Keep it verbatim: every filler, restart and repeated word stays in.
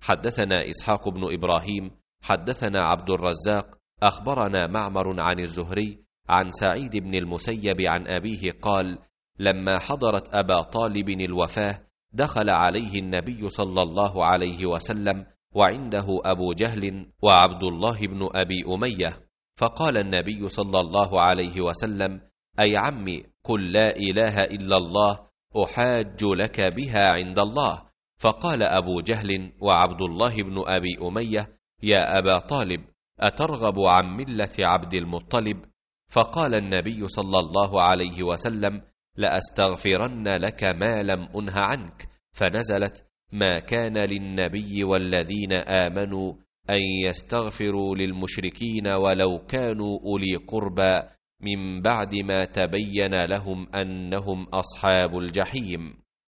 حدثنا إسحاق بن إبراهيم حدثنا عبد الرزاق أخبرنا معمر عن الزهري عن سعيد بن المسيب عن أبيه قال: لما حضرت أبا طالب الوفاة دخل عليه النبي صلى الله عليه وسلم وعنده أبو جهل وعبد الله بن أبي أمية، فقال النبي صلى الله عليه وسلم: أي عمي، قل لا إله إلا الله أحاج لك بها عند الله. فقال أبو جهل وعبد الله بن أبي أمية: يا أبا طالب، أترغب عن ملة عبد المطلب؟ فقال النبي صلى الله عليه وسلم: لأستغفرن لك ما لم أنه عنك. فنزلت: ما كان للنبي والذين آمنوا أن يستغفروا للمشركين ولو كانوا أولي قربى من بعد ما تبين لهم أنهم أصحاب الجحيم.